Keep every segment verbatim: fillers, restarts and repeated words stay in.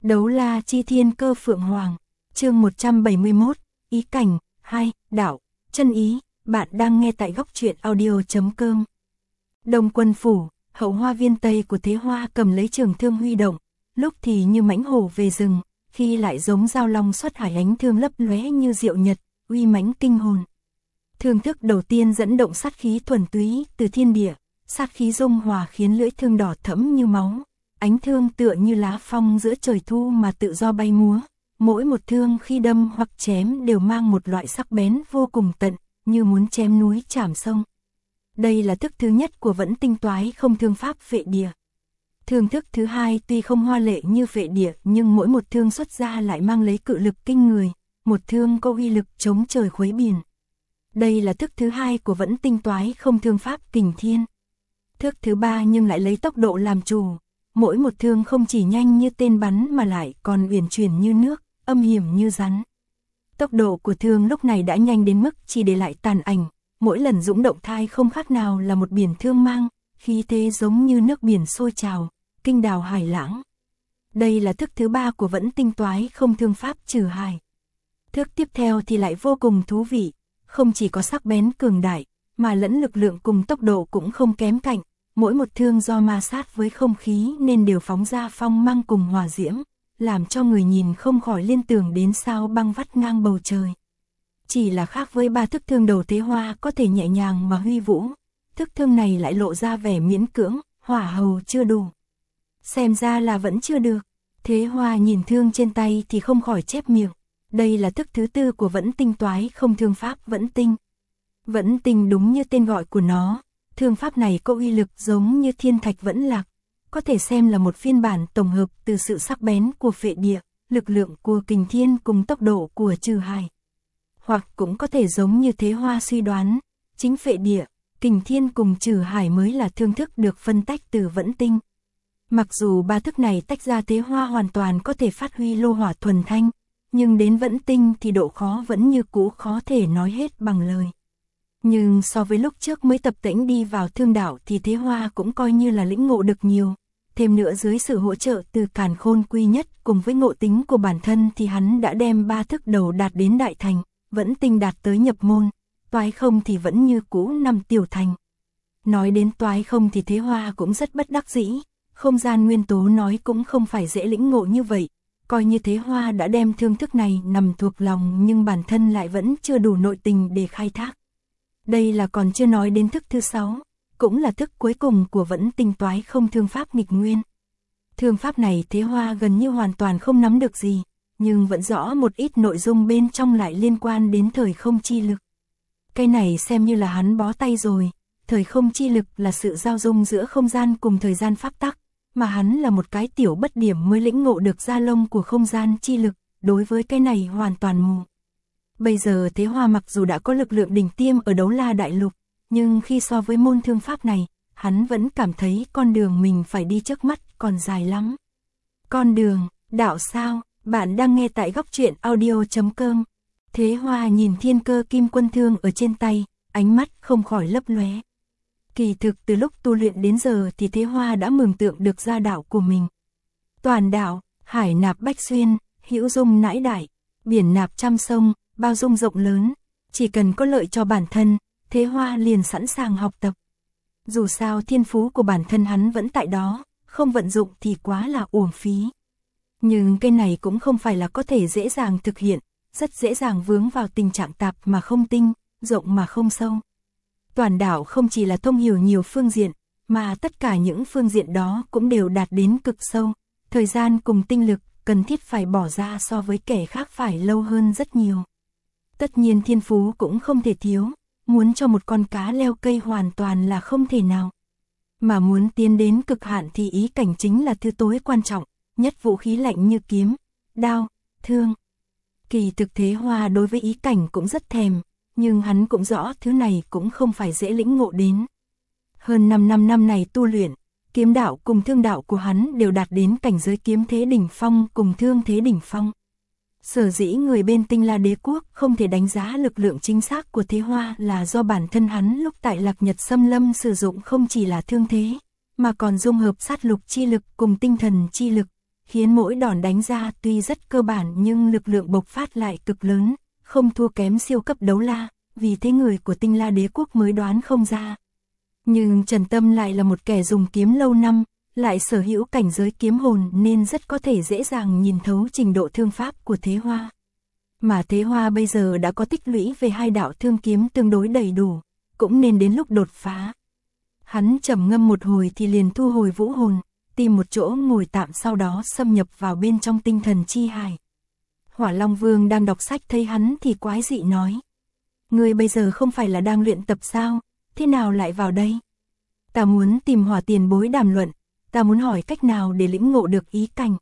Đấu la chi thiên cơ phượng hoàng, chương một trăm bảy mươi mốt, ý cảnh, hai, đạo, chân ý, bạn đang nghe tại góc truyện audio chấm com. Đông Quân phủ, hậu hoa viên tây của Thế Hoa cầm lấy trường thương huy động, lúc thì như mãnh hổ về rừng, khi lại giống dao long xuất hải, ánh thương lấp lóe như diệu nhật, uy mãnh kinh hồn. Thương thức đầu tiên dẫn động sát khí thuần túy từ thiên địa, sát khí dung hòa khiến lưỡi thương đỏ thẫm như máu. Ánh thương tựa như lá phong giữa trời thu mà tự do bay múa, mỗi một thương khi đâm hoặc chém đều mang một loại sắc bén vô cùng tận, như muốn chém núi chảm sông. Đây là thức thứ nhất của Vẫn Tinh Toái Không Thương pháp Phệ Địa. Thương thức thứ hai tuy không hoa lệ như Phệ Địa nhưng mỗi một thương xuất ra lại mang lấy cự lực kinh người, một thương có uy lực chống trời khuấy biển. Đây là thức thứ hai của Vẫn Tinh Toái Không Thương pháp Kình Thiên. Thức thứ ba nhưng lại lấy tốc độ làm chủ. Mỗi một thương không chỉ nhanh như tên bắn mà lại còn uyển chuyển như nước, âm hiểm như rắn. Tốc độ của thương lúc này đã nhanh đến mức chỉ để lại tàn ảnh, mỗi lần dũng động thai không khác nào là một biển thương mang, khí thế giống như nước biển sôi trào, kinh đào hải lãng. Đây là thức thứ ba của Vẫn Tinh Toái Không Thương pháp Trừ Hải. Thức tiếp theo thì lại vô cùng thú vị, không chỉ có sắc bén cường đại, mà lẫn lực lượng cùng tốc độ cũng không kém cạnh. Mỗi một thương do ma sát với không khí nên đều phóng ra phong mang cùng hỏa diễm, làm cho người nhìn không khỏi liên tưởng đến sao băng vắt ngang bầu trời. Chỉ là khác với ba thức thương đầu Thế Hoa có thể nhẹ nhàng mà huy vũ, thức thương này lại lộ ra vẻ miễn cưỡng, hỏa hầu chưa đủ. Xem ra là vẫn chưa được. Thế Hoa nhìn thương trên tay thì không khỏi chép miệng. Đây là thức thứ tư của Vẫn Tinh Toái Không Thương pháp Vẫn Tinh. Vẫn Tinh đúng như tên gọi của nó. Thương pháp này có uy lực giống như thiên thạch vẫn lạc, có thể xem là một phiên bản tổng hợp từ sự sắc bén của Phệ Địa, lực lượng của Kình Thiên cùng tốc độ của Trừ Hải. Hoặc cũng có thể giống như Thế Hoa suy đoán, chính Phệ Địa, Kình Thiên cùng Trừ Hải mới là thương thức được phân tách từ Vẫn Tinh. Mặc dù ba thức này tách ra, Thế Hoa hoàn toàn có thể phát huy lô hỏa thuần thanh, nhưng đến Vẫn Tinh thì độ khó vẫn như cũ khó thể nói hết bằng lời. Nhưng so với lúc trước mới tập tễnh đi vào thương đạo thì Thế Hoa cũng coi như là lĩnh ngộ được nhiều. Thêm nữa dưới sự hỗ trợ từ Càn Khôn Quy Nhất cùng với ngộ tính của bản thân thì hắn đã đem ba thức đầu đạt đến đại thành, Vẫn Tinh đạt tới nhập môn, Toái Không thì vẫn như cũ nằm tiểu thành. Nói đến Toái Không thì Thế Hoa cũng rất bất đắc dĩ, không gian nguyên tố nói cũng không phải dễ lĩnh ngộ như vậy. Coi như Thế Hoa đã đem thương thức này nằm thuộc lòng nhưng bản thân lại vẫn chưa đủ nội tình để khai thác. Đây là còn chưa nói đến thức thứ sáu, cũng là thức cuối cùng của Vẫn Tinh Toái Không Thương pháp nghịch nguyên. Thương pháp này Thế Hoa gần như hoàn toàn không nắm được gì, nhưng vẫn rõ một ít nội dung bên trong lại liên quan đến thời không chi lực. Cái này xem như là hắn bó tay rồi, thời không chi lực là sự giao dung giữa không gian cùng thời gian pháp tắc, mà hắn là một cái tiểu bất điểm mới lĩnh ngộ được da lông của không gian chi lực, đối với cái này hoàn toàn mù. Bây giờ Thế Hoa mặc dù đã có lực lượng đỉnh tiêm ở Đấu La Đại Lục, nhưng khi so với môn thương pháp này, hắn vẫn cảm thấy con đường mình phải đi trước mắt còn dài lắm. Con đường, đạo sao, bạn đang nghe tại góc truyện audio chấm com. Thế Hoa nhìn thiên cơ kim quân thương ở trên tay, ánh mắt không khỏi lấp lóe. Kỳ thực từ lúc tu luyện đến giờ thì Thế Hoa đã mường tượng được ra đạo của mình. Toàn đạo, hải nạp bách xuyên, hữu dung nãi đại, biển nạp trăm sông, bao dung rộng lớn, chỉ cần có lợi cho bản thân, Thế Hoa liền sẵn sàng học tập. Dù sao thiên phú của bản thân hắn vẫn tại đó, không vận dụng thì quá là uổng phí. Nhưng cái này cũng không phải là có thể dễ dàng thực hiện, rất dễ dàng vướng vào tình trạng tạp mà không tinh, rộng mà không sâu. Toàn đạo không chỉ là thông hiểu nhiều phương diện, mà tất cả những phương diện đó cũng đều đạt đến cực sâu, thời gian cùng tinh lực cần thiết phải bỏ ra so với kẻ khác phải lâu hơn rất nhiều. Tất nhiên thiên phú cũng không thể thiếu, muốn cho một con cá leo cây hoàn toàn là không thể nào. Mà muốn tiến đến cực hạn thì ý cảnh chính là thứ tối quan trọng, nhất vũ khí lạnh như kiếm, đao, thương. Kỳ thực Thế Hoa đối với ý cảnh cũng rất thèm, nhưng hắn cũng rõ thứ này cũng không phải dễ lĩnh ngộ đến. Hơn năm năm năm này tu luyện, kiếm đạo cùng thương đạo của hắn đều đạt đến cảnh giới kiếm thế đỉnh phong cùng thương thế đỉnh phong. Sở dĩ người bên Tinh La Đế Quốc không thể đánh giá lực lượng chính xác của Thế Hoa là do bản thân hắn lúc tại Lạc Nhật Xâm Lâm sử dụng không chỉ là thương thế, mà còn dung hợp sát lục chi lực cùng tinh thần chi lực, khiến mỗi đòn đánh ra tuy rất cơ bản nhưng lực lượng bộc phát lại cực lớn, không thua kém siêu cấp đấu la, vì thế người của Tinh La Đế quốc mới đoán không ra. Nhưng Trần Tâm lại là một kẻ dùng kiếm lâu năm, lại sở hữu cảnh giới kiếm hồn nên rất có thể dễ dàng nhìn thấu trình độ thương pháp của Thế Hoa. Mà Thế Hoa bây giờ đã có tích lũy về hai đạo thương kiếm tương đối đầy đủ, cũng nên đến lúc đột phá. Hắn trầm ngâm một hồi thì liền thu hồi vũ hồn, tìm một chỗ ngồi tạm, sau đó xâm nhập vào bên trong tinh thần chi hải. Hỏa Long Vương đang đọc sách thấy hắn thì quái dị nói: "Ngươi bây giờ không phải là đang luyện tập sao, thế nào lại vào đây?" "Ta muốn tìm Hỏa tiền bối đàm luận, ta muốn hỏi cách nào để lĩnh ngộ được ý cảnh.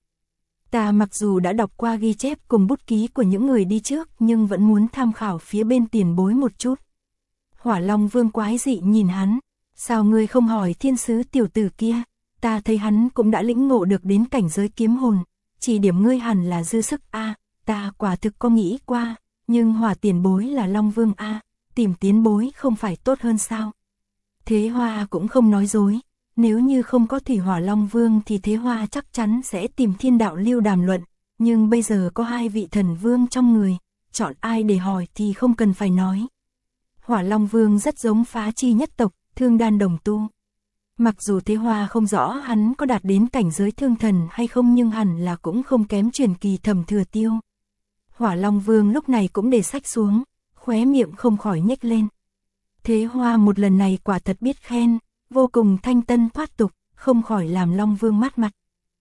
Ta mặc dù đã đọc qua ghi chép cùng bút ký của những người đi trước nhưng vẫn muốn tham khảo phía bên tiền bối một chút." Hỏa Long Vương quái dị nhìn hắn: "Sao ngươi không hỏi thiên sứ tiểu tử kia, ta thấy hắn cũng đã lĩnh ngộ được đến cảnh giới kiếm hồn, chỉ điểm ngươi hẳn là dư sức a." À, ta quả thực có nghĩ qua, nhưng Hỏa tiền bối là Long Vương a, à, tìm tiến bối không phải tốt hơn sao? Thế Hoa cũng không nói dối, nếu như không có Thủy Hỏa Long Vương thì Thế Hoa chắc chắn sẽ tìm Thiên Đạo Lưu đàm luận, nhưng bây giờ có hai vị thần vương trong người, chọn ai để hỏi thì không cần phải nói. Hỏa Long Vương rất giống Phá Chi nhất tộc, thương đan đồng tu. Mặc dù Thế Hoa không rõ hắn có đạt đến cảnh giới thương thần hay không nhưng hẳn là cũng không kém truyền kỳ Thẩm Thừa Tiêu. Hỏa Long Vương lúc này cũng để sách xuống, khóe miệng không khỏi nhếch lên. Thế Hoa một lần này quả thật biết khen, vô cùng thanh tân thoát tục, không khỏi làm Long Vương mát mặt.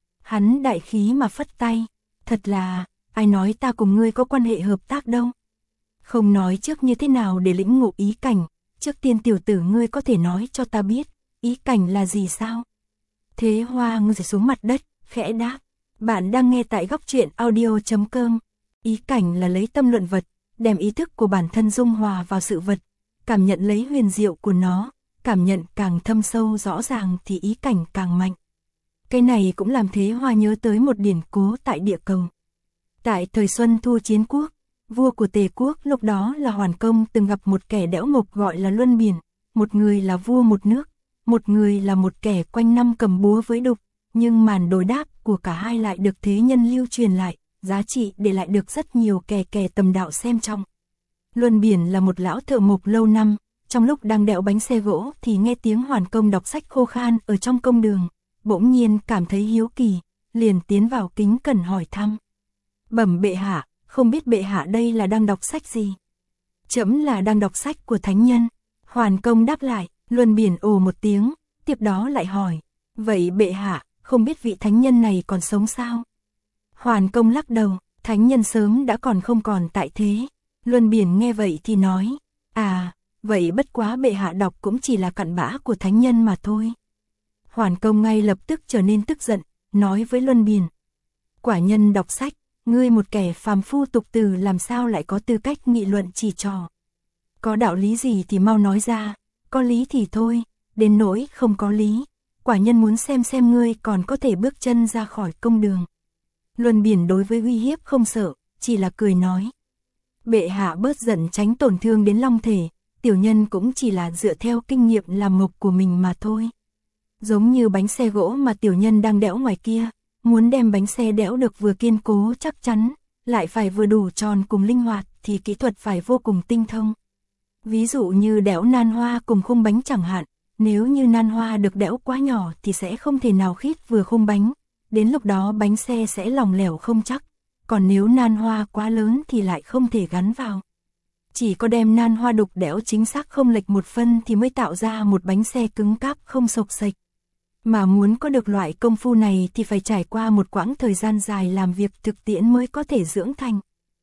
Hắn đại khí mà phất tay: "Thật là, ai nói ta cùng ngươi có quan hệ hợp tác đâu. Không nói trước như thế nào để lĩnh ngộ ý cảnh, trước tiên tiểu tử ngươi có thể nói cho ta biết, ý cảnh là gì sao?" Thế Hoa ngồi xuống mặt đất, khẽ đáp: "Bạn đang nghe tại góc truyện audio chấm com. Ý cảnh là lấy tâm luận vật, đem ý thức của bản thân dung hòa vào sự vật, cảm nhận lấy huyền diệu của nó, cảm nhận càng thâm sâu rõ ràng thì ý cảnh càng mạnh." Cái này cũng làm Thế Hoa nhớ tới một điển cố tại địa cầu. Tại thời Xuân Thu Chiến Quốc, vua của Tề quốc lúc đó là Hoàn Công từng gặp một kẻ đẽo mộc gọi là Luân Biển, một người là vua một nước, một người là một kẻ quanh năm cầm búa với đục, nhưng màn đối đáp của cả hai lại được thế nhân lưu truyền lại, giá trị để lại được rất nhiều kẻ kẻ tầm đạo xem trọng. Luân Biển là một lão thợ mộc lâu năm, trong lúc đang đẽo bánh xe gỗ thì nghe tiếng Hoàn Công đọc sách khô khan ở trong công đường, bỗng nhiên cảm thấy hiếu kỳ, liền tiến vào kính cẩn hỏi thăm: "Bẩm bệ hạ, không biết bệ hạ đây là đang đọc sách gì?" "Trẫm là đang đọc sách của thánh nhân." Hoàn Công đáp lại. Luân Biển ồ một tiếng, tiếp đó lại hỏi: "Vậy bệ hạ, không biết vị thánh nhân này còn sống sao?" Hoàn Công lắc đầu: "Thánh nhân sớm đã còn không còn tại thế." Luân Biển nghe vậy thì nói: "À, vậy bất quá bệ hạ đọc cũng chỉ là cặn bã của thánh nhân mà thôi." Hoàn Công ngay lập tức trở nên tức giận, nói với Luân Biển: "Quả nhân đọc sách, ngươi một kẻ phàm phu tục từ làm sao lại có tư cách nghị luận chỉ trò? Có đạo lý gì thì mau nói ra, có lý thì thôi, đến nỗi không có lý, quả nhân muốn xem xem ngươi còn có thể bước chân ra khỏi công đường." Luân Biển đối với uy hiếp không sợ, chỉ là cười nói: "Bệ hạ bớt giận tránh tổn thương đến long thể, tiểu nhân cũng chỉ là dựa theo kinh nghiệm làm mộc của mình mà thôi. Giống như bánh xe gỗ mà tiểu nhân đang đẽo ngoài kia, muốn đem bánh xe đẽo được vừa kiên cố chắc chắn, lại phải vừa đủ tròn cùng linh hoạt thì kỹ thuật phải vô cùng tinh thông. Ví dụ như đẽo nan hoa cùng khung bánh chẳng hạn, nếu như nan hoa được đẽo quá nhỏ thì sẽ không thể nào khít vừa khung bánh, đến lúc đó bánh xe sẽ lỏng lẻo không chắc, còn nếu nan hoa quá lớn thì lại không thể gắn vào. Chỉ có đem nan hoa đục đẽo chính xác không lệch một phân thì mới tạo ra một bánh xe cứng cáp không xộc xệch. Mà muốn có được loại công phu này thì phải trải qua một quãng thời gian dài làm việc thực tiễn mới có thể dưỡng thành.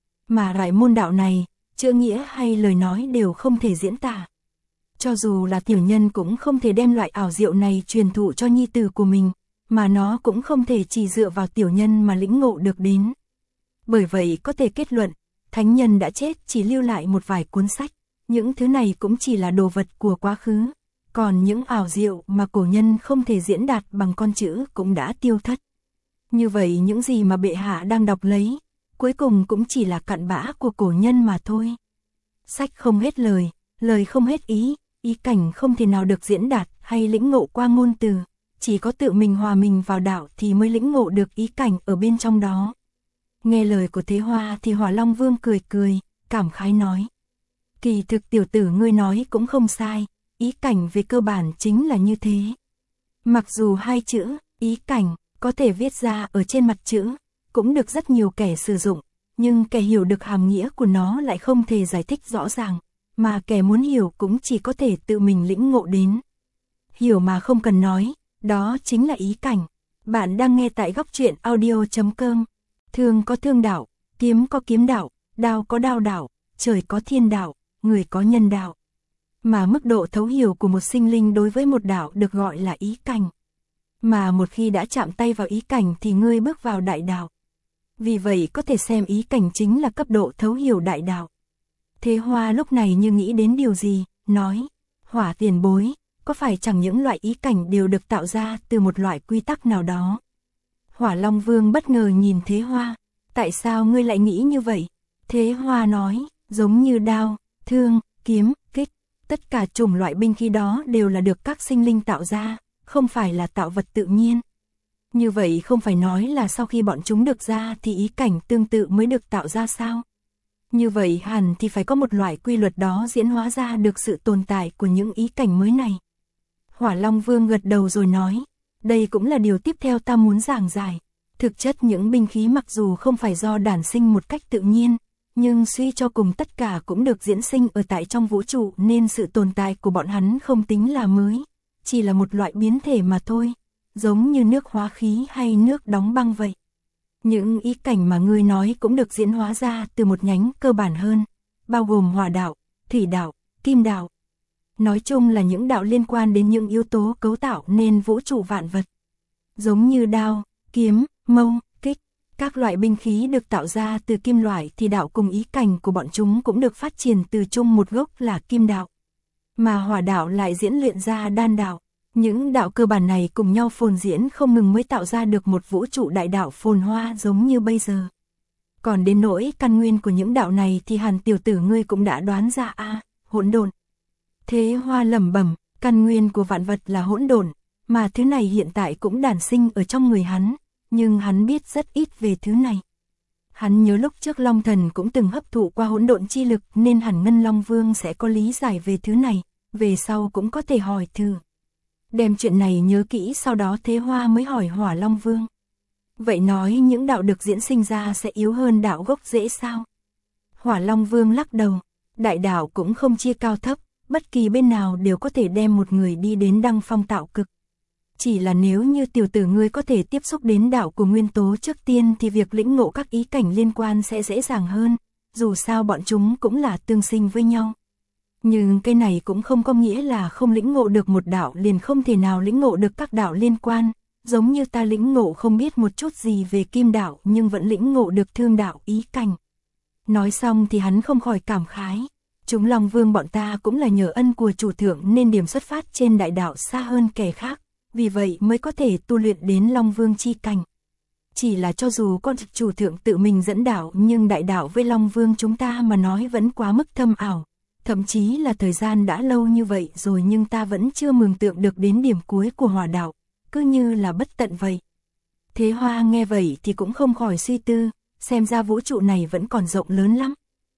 Mà loại môn đạo này, chữ nghĩa hay lời nói đều không thể diễn tả. Cho dù là tiểu nhân cũng không thể đem loại ảo diệu này truyền thụ cho nhi tử của mình, mà nó cũng không thể chỉ dựa vào tiểu nhân mà lĩnh ngộ được đến. Bởi vậy có thể kết luận, thánh nhân đã chết chỉ lưu lại một vài cuốn sách, những thứ này cũng chỉ là đồ vật của quá khứ, còn những ảo diệu mà cổ nhân không thể diễn đạt bằng con chữ cũng đã tiêu thất. Như vậy những gì mà bệ hạ đang đọc lấy, cuối cùng cũng chỉ là cặn bã của cổ nhân mà thôi. Sách không hết lời, lời không hết ý, ý cảnh không thể nào được diễn đạt hay lĩnh ngộ qua ngôn từ, chỉ có tự mình hòa mình vào đạo thì mới lĩnh ngộ được ý cảnh ở bên trong đó. Nghe lời của Thế Hoa thì Hỏa Long Vương cười cười, cảm khái nói. Kỳ thực tiểu tử ngươi nói cũng không sai, ý cảnh về cơ bản chính là như thế. Mặc dù hai chữ, ý cảnh, có thể viết ra ở trên mặt chữ, cũng được rất nhiều kẻ sử dụng, nhưng kẻ hiểu được hàm nghĩa của nó lại không thể giải thích rõ ràng, mà kẻ muốn hiểu cũng chỉ có thể tự mình lĩnh ngộ đến. Hiểu mà không cần nói, đó chính là ý cảnh. Bạn đang nghe tại góc truyện audio chấm com. Thương có thương đạo, kiếm có kiếm đạo, đao có đao đạo, trời có thiên đạo, người có nhân đạo. Mà mức độ thấu hiểu của một sinh linh đối với một đạo được gọi là ý cảnh. Mà một khi đã chạm tay vào ý cảnh thì ngươi bước vào đại đạo. Vì vậy có thể xem ý cảnh chính là cấp độ thấu hiểu đại đạo. Thế Hoa lúc này như nghĩ đến điều gì, nói, Hỏa tiền bối, có phải chẳng những loại ý cảnh đều được tạo ra từ một loại quy tắc nào đó? Hỏa Long Vương bất ngờ nhìn Thế Hoa, tại sao ngươi lại nghĩ như vậy? Thế Hoa nói, giống như đao, thương, kiếm, kích, tất cả chủng loại binh khí đó đều là được các sinh linh tạo ra, không phải là tạo vật tự nhiên. Như vậy không phải nói là sau khi bọn chúng được ra thì ý cảnh tương tự mới được tạo ra sao? Như vậy hẳn thì phải có một loại quy luật đó diễn hóa ra được sự tồn tại của những ý cảnh mới này. Hỏa Long Vương gật đầu rồi nói, đây cũng là điều tiếp theo ta muốn giảng giải. Thực chất những binh khí mặc dù không phải do đản sinh một cách tự nhiên, nhưng suy cho cùng tất cả cũng được diễn sinh ở tại trong vũ trụ nên sự tồn tại của bọn hắn không tính là mới, chỉ là một loại biến thể mà thôi, giống như nước hóa khí hay nước đóng băng vậy. Những ý cảnh mà ngươi nói cũng được diễn hóa ra từ một nhánh cơ bản hơn, bao gồm hỏa đạo, thủy đạo, kim đạo. Nói chung là những đạo liên quan đến những yếu tố cấu tạo nên vũ trụ vạn vật. Giống như đao, kiếm, mâu, kích, các loại binh khí được tạo ra từ kim loại thì đạo cùng ý cảnh của bọn chúng cũng được phát triển từ chung một gốc là kim đạo. Mà hỏa đạo lại diễn luyện ra đan đạo. Những đạo cơ bản này cùng nhau phồn diễn không ngừng mới tạo ra được một vũ trụ đại đạo phồn hoa giống như bây giờ. Còn đến nỗi căn nguyên của những đạo này thì hẳn tiểu tử ngươi cũng đã đoán ra a, à, hỗn độn. Thế Hoa lẩm bẩm, căn nguyên của vạn vật là hỗn độn, mà thứ này hiện tại cũng đản sinh ở trong người hắn, nhưng hắn biết rất ít về thứ này. Hắn nhớ lúc trước Long Thần cũng từng hấp thụ qua hỗn độn chi lực nên hẳn Ngân Long Vương sẽ có lý giải về thứ này, về sau cũng có thể hỏi thử. Đem chuyện này nhớ kỹ, sau đó Thế Hoa mới hỏi Hỏa Long Vương. Vậy nói những đạo được diễn sinh ra sẽ yếu hơn đạo gốc rễ sao? Hỏa Long Vương lắc đầu, đại đạo cũng không chia cao thấp, bất kỳ bên nào đều có thể đem một người đi đến đăng phong tạo cực. Chỉ là nếu như tiểu tử ngươi có thể tiếp xúc đến đạo của nguyên tố trước tiên thì việc lĩnh ngộ các ý cảnh liên quan sẽ dễ dàng hơn, dù sao bọn chúng cũng là tương sinh với nhau. Nhưng cái này cũng không có nghĩa là không lĩnh ngộ được một đạo liền không thể nào lĩnh ngộ được các đạo liên quan, giống như ta lĩnh ngộ không biết một chút gì về kim đạo nhưng vẫn lĩnh ngộ được thương đạo ý cảnh. Nói xong thì hắn không khỏi cảm khái, chúng Long Vương bọn ta cũng là nhờ ân của chủ thượng nên điểm xuất phát trên đại đạo xa hơn kẻ khác, vì vậy mới có thể tu luyện đến Long Vương chi cảnh. Chỉ là cho dù con chủ thượng tự mình dẫn đạo nhưng đại đạo với Long Vương chúng ta mà nói vẫn quá mức thâm ảo. Thậm chí là thời gian đã lâu như vậy rồi nhưng ta vẫn chưa mường tượng được đến điểm cuối của hỏa đạo, cứ như là bất tận vậy. Thế Hoa nghe vậy thì cũng không khỏi suy tư, xem ra vũ trụ này vẫn còn rộng lớn lắm.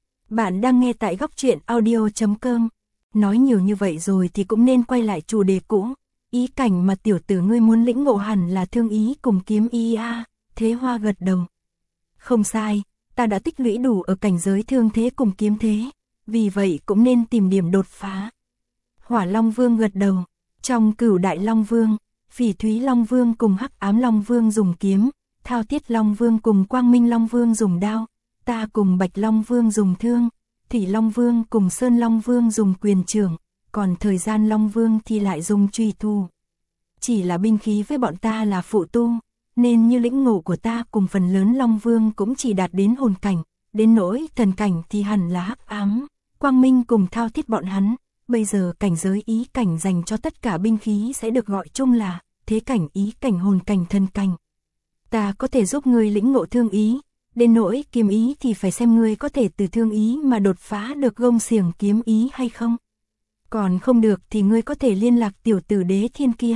Bạn đang nghe tại góc truyện audio chấm com. Nói nhiều như vậy rồi thì cũng nên quay lại chủ đề cũ. Ý cảnh mà tiểu tử ngươi muốn lĩnh ngộ hẳn là thương ý cùng kiếm ý a. Thế Hoa gật đầu. Không sai, ta đã tích lũy đủ ở cảnh giới thương thế cùng kiếm thế. Vì vậy cũng nên tìm điểm đột phá. Hỏa Long Vương gật đầu. Trong Cửu Đại Long Vương, Phỉ Thúy Long Vương cùng Hắc Ám Long Vương dùng kiếm, Thao Thiết Long Vương cùng Quang Minh Long Vương dùng đao, ta cùng Bạch Long Vương dùng thương, Thủy Long Vương cùng Sơn Long Vương dùng quyền trưởng, còn Thời Gian Long Vương thì lại dùng truy thu. Chỉ là binh khí với bọn ta là phụ tu, nên như lĩnh ngộ của ta cùng phần lớn Long Vương cũng chỉ đạt đến hồn cảnh, đến nỗi thần cảnh thì hẳn là Hắc Ám, Quang Minh cùng Thao Thiết bọn hắn. Bây giờ cảnh giới ý cảnh dành cho tất cả binh khí sẽ được gọi chung là thế cảnh, ý cảnh, hồn cảnh, thần cảnh. Ta có thể giúp ngươi lĩnh ngộ thương ý, đến nỗi kiếm ý thì phải xem ngươi có thể từ thương ý mà đột phá được gông xiềng kiếm ý hay không. Còn không được thì ngươi có thể liên lạc tiểu tử Đế Thiên kia,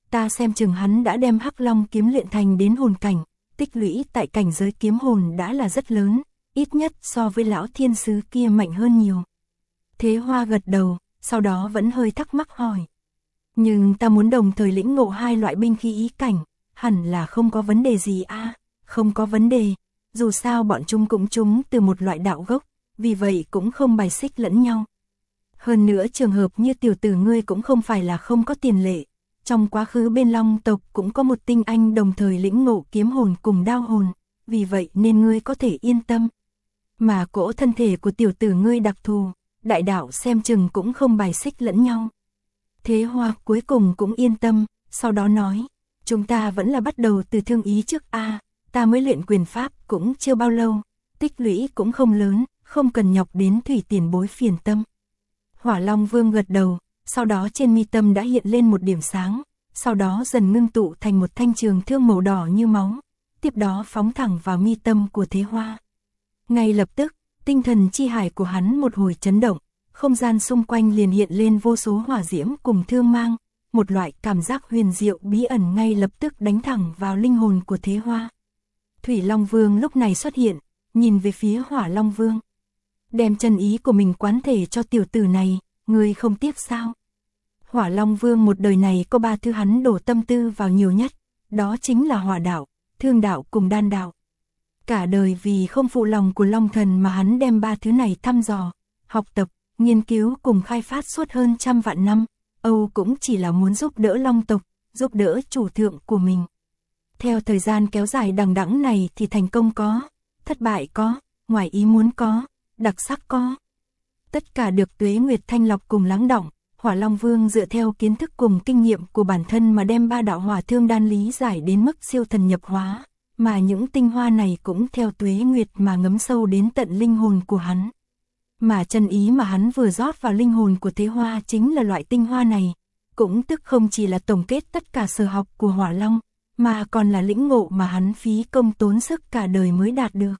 ta xem chừng hắn đã đem Hắc Long kiếm luyện thành đến hồn cảnh, tích lũy tại cảnh giới kiếm hồn đã là rất lớn, ít nhất so với lão thiên sứ kia mạnh hơn nhiều. Thế Hoa gật đầu, sau đó vẫn hơi thắc mắc hỏi. Nhưng ta muốn đồng thời lĩnh ngộ hai loại binh khí ý cảnh, hẳn là không có vấn đề gì a? À, không có vấn đề, dù sao bọn chúng cũng chúng từ một loại đạo gốc, vì vậy cũng không bài xích lẫn nhau. Hơn nữa trường hợp như tiểu tử ngươi cũng không phải là không có tiền lệ, trong quá khứ bên Long tộc cũng có một tinh anh đồng thời lĩnh ngộ kiếm hồn cùng đao hồn, vì vậy nên ngươi có thể yên tâm. Mà cỗ thân thể của tiểu tử ngươi đặc thù, đại đạo xem chừng cũng không bài xích lẫn nhau. Thế Hoa cuối cùng cũng yên tâm, sau đó nói, chúng ta vẫn là bắt đầu từ thương ý trước a, à, ta mới luyện quyền pháp cũng chưa bao lâu, tích lũy cũng không lớn, không cần nhọc đến Thủy tiền bối phiền tâm. Hỏa Long Vương gật đầu, sau đó trên mi tâm đã hiện lên một điểm sáng, sau đó dần ngưng tụ thành một thanh trường thương màu đỏ như máu, tiếp đó phóng thẳng vào mi tâm của Thế Hoa. Ngay lập tức, tinh thần chi hải của hắn một hồi chấn động, không gian xung quanh liền hiện lên vô số hỏa diễm cùng thương mang, một loại cảm giác huyền diệu bí ẩn ngay lập tức đánh thẳng vào linh hồn của Thế Hoa. Thủy Long Vương lúc này xuất hiện, nhìn về phía Hỏa Long Vương. Đem chân ý của mình quán thể cho tiểu tử này, ngươi không tiếc sao? Hỏa Long Vương một đời này có ba thứ hắn đổ tâm tư vào nhiều nhất, đó chính là hỏa đạo, thương đạo cùng đan đạo. Cả đời vì không phụ lòng của Long Thần mà hắn đem ba thứ này thăm dò, học tập, nghiên cứu cùng khai phát suốt hơn trăm vạn năm, Âu cũng chỉ là muốn giúp đỡ Long tộc, giúp đỡ chủ thượng của mình. Theo thời gian kéo dài đằng đẵng này thì thành công có, thất bại có, ngoài ý muốn có, đặc sắc có. Tất cả được Tuế Nguyệt thanh lọc cùng lắng đọng, Hỏa Long Vương dựa theo kiến thức cùng kinh nghiệm của bản thân mà đem ba đạo hỏa thương đan lý giải đến mức siêu thần nhập hóa, mà những tinh hoa này cũng theo Tuế Nguyệt mà ngấm sâu đến tận linh hồn của hắn. Mà chân ý mà hắn vừa rót vào linh hồn của Thế Hoa chính là loại tinh hoa này, cũng tức không chỉ là tổng kết tất cả sở học của Hỏa Long, mà còn là lĩnh ngộ mà hắn phí công tốn sức cả đời mới đạt được.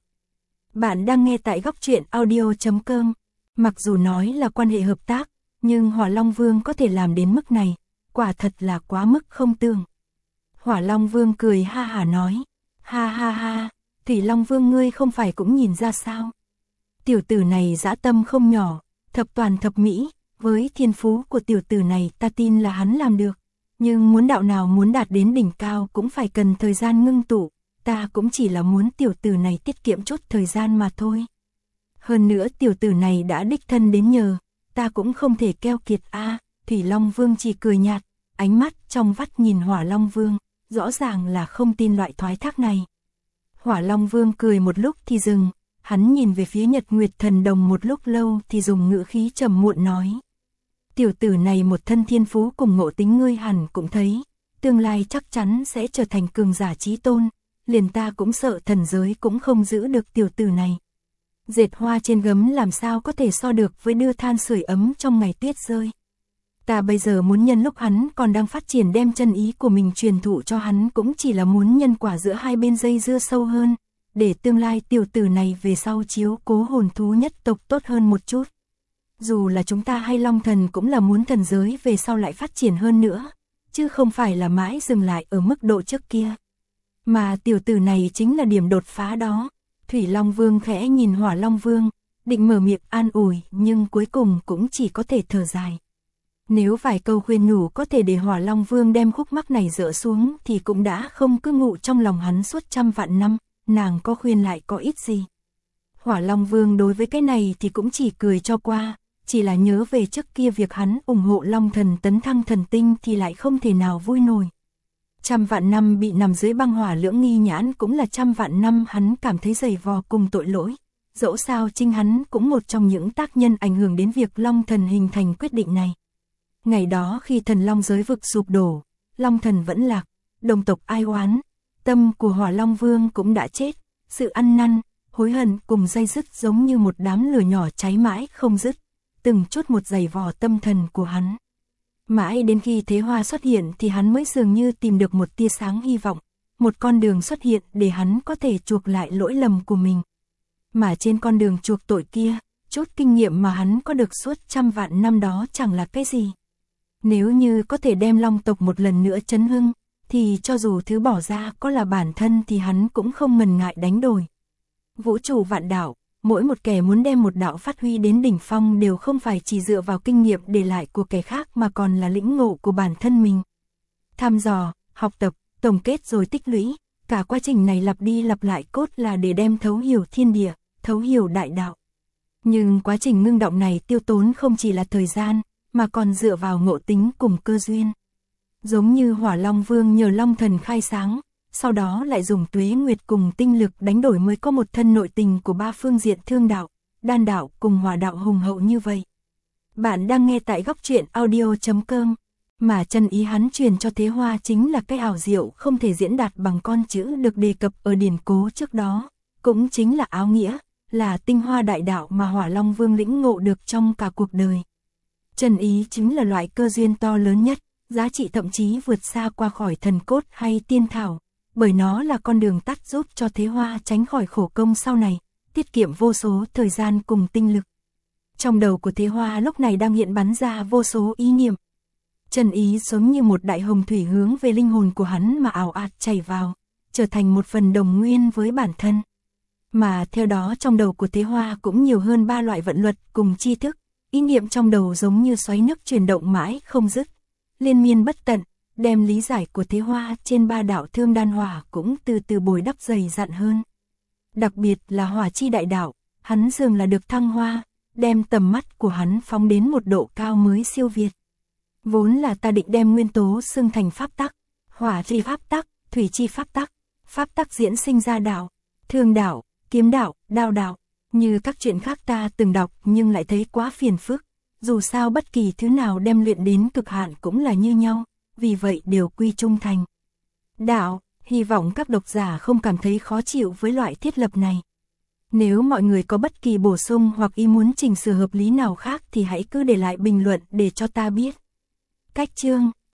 Bạn đang nghe tại góc truyện audio chấm com. Mặc dù nói là quan hệ hợp tác, nhưng Hỏa Long Vương có thể làm đến mức này, quả thật là quá mức không tưởng. Hỏa Long Vương cười ha hả nói, ha ha ha, Thủy Long Vương ngươi không phải cũng nhìn ra sao? Tiểu tử này dã tâm không nhỏ, thập toàn thập mỹ, với thiên phú của tiểu tử này ta tin là hắn làm được. Nhưng muốn đạo nào muốn đạt đến đỉnh cao cũng phải cần thời gian ngưng tụ, ta cũng chỉ là muốn tiểu tử này tiết kiệm chút thời gian mà thôi. Hơn nữa tiểu tử này đã đích thân đến nhờ, ta cũng không thể keo kiệt a. À, Thủy Long Vương chỉ cười nhạt, ánh mắt trong vắt nhìn Hỏa Long Vương, rõ ràng là không tin loại thoái thác này. Hỏa Long Vương cười một lúc thì dừng, hắn nhìn về phía Nhật Nguyệt Thần Đồng một lúc lâu thì dùng ngữ khí trầm muộn nói. Tiểu tử này một thân thiên phú cùng ngộ tính ngươi hẳn cũng thấy, tương lai chắc chắn sẽ trở thành cường giả chí tôn, liền ta cũng sợ thần giới cũng không giữ được tiểu tử này. Dệt hoa trên gấm làm sao có thể so được với đưa than sưởi ấm trong ngày tuyết rơi. Ta bây giờ muốn nhân lúc hắn còn đang phát triển đem chân ý của mình truyền thụ cho hắn cũng chỉ là muốn nhân quả giữa hai bên dây dưa sâu hơn, để tương lai tiểu tử này về sau chiếu cố hồn thú nhất tộc tốt hơn một chút. Dù là chúng ta hay Long Thần cũng là muốn thần giới về sau lại phát triển hơn nữa, chứ không phải là mãi dừng lại ở mức độ trước kia. Mà tiểu tử này chính là điểm đột phá đó. Thủy Long Vương khẽ nhìn Hỏa Long Vương, định mở miệng an ủi nhưng cuối cùng cũng chỉ có thể thở dài. Nếu vài câu khuyên nhủ có thể để Hỏa Long Vương đem khúc mắc này dỡ xuống thì cũng đã không cứ ngụ trong lòng hắn suốt trăm vạn năm, nàng có khuyên lại có ít gì. Hỏa Long Vương đối với cái này thì cũng chỉ cười cho qua, chỉ là nhớ về trước kia việc hắn ủng hộ Long Thần tấn thăng thần tinh thì lại không thể nào vui nổi. Trăm vạn năm bị nằm dưới băng hỏa lưỡng nghi nhãn cũng là trăm vạn năm hắn cảm thấy dày vò cùng tội lỗi. Dẫu sao chính hắn cũng một trong những tác nhân ảnh hưởng đến việc Long Thần hình thành quyết định này. Ngày đó khi thần Long giới vực sụp đổ, Long Thần vẫn lạc, đồng tộc ai oán, tâm của Hỏa Long Vương cũng đã chết, sự ăn năn, hối hận cùng dây dứt giống như một đám lửa nhỏ cháy mãi không dứt, từng chút một dày vò tâm thần của hắn. Mãi đến khi Thế Hoa xuất hiện thì hắn mới dường như tìm được một tia sáng hy vọng, một con đường xuất hiện để hắn có thể chuộc lại lỗi lầm của mình. Mà trên con đường chuộc tội kia, chút kinh nghiệm mà hắn có được suốt trăm vạn năm đó chẳng là cái gì. Nếu như có thể đem Long tộc một lần nữa chấn hưng, thì cho dù thứ bỏ ra có là bản thân thì hắn cũng không ngần ngại đánh đổi. Vũ trụ vạn đạo, mỗi một kẻ muốn đem một đạo phát huy đến đỉnh phong đều không phải chỉ dựa vào kinh nghiệm để lại của kẻ khác mà còn là lĩnh ngộ của bản thân mình. Thăm dò, học tập, tổng kết rồi tích lũy, cả quá trình này lặp đi lặp lại cốt là để đem thấu hiểu thiên địa, thấu hiểu đại đạo. Nhưng quá trình ngưng động này tiêu tốn không chỉ là thời gian, mà còn dựa vào ngộ tính cùng cơ duyên. Giống như Hỏa Long Vương nhờ Long Thần khai sáng, sau đó lại dùng tuế nguyệt cùng tinh lực đánh đổi mới có một thân nội tình của ba phương diện thương đạo, đan đạo cùng hỏa đạo hùng hậu như vậy. Bạn đang nghe tại góc truyện audio chấm com, mà chân ý hắn truyền cho Thế Hoa chính là cái ảo diệu không thể diễn đạt bằng con chữ được đề cập ở điển cố trước đó, cũng chính là áo nghĩa, là tinh hoa đại đạo mà Hỏa Long Vương lĩnh ngộ được trong cả cuộc đời. Chân ý chính là loại cơ duyên to lớn nhất, giá trị thậm chí vượt xa qua khỏi thần cốt hay tiên thảo, bởi nó là con đường tắt giúp cho Thế Hoa tránh khỏi khổ công sau này, tiết kiệm vô số thời gian cùng tinh lực. Trong đầu của Thế Hoa lúc này đang hiện bắn ra vô số ý niệm. Chân ý giống như một đại hồng thủy hướng về linh hồn của hắn mà ảo ạt chảy vào, trở thành một phần đồng nguyên với bản thân. Mà theo đó trong đầu của Thế Hoa cũng nhiều hơn ba loại vận luật cùng tri thức, ý niệm trong đầu giống như xoáy nước chuyển động mãi không dứt, liên miên bất tận, đem lý giải của Thế Hoa trên ba đạo thương đan hỏa cũng từ từ bồi đắp dày dặn hơn. Đặc biệt là hỏa chi đại đạo, hắn dường là được thăng hoa, đem tầm mắt của hắn phóng đến một độ cao mới siêu việt. Vốn là ta định đem nguyên tố xưng thành pháp tắc, hỏa chi pháp tắc, thủy chi pháp tắc, pháp tắc diễn sinh ra đạo, thương đạo, kiếm đạo, đao đạo, như các chuyện khác ta từng đọc nhưng lại thấy quá phiền phức, dù sao bất kỳ thứ nào đem luyện đến cực hạn cũng là như nhau, vì vậy đều quy chung thành đạo, hy vọng các độc giả không cảm thấy khó chịu với loại thiết lập này. Nếu mọi người có bất kỳ bổ sung hoặc ý muốn chỉnh sửa hợp lý nào khác thì hãy cứ để lại bình luận để cho ta biết. Cách chương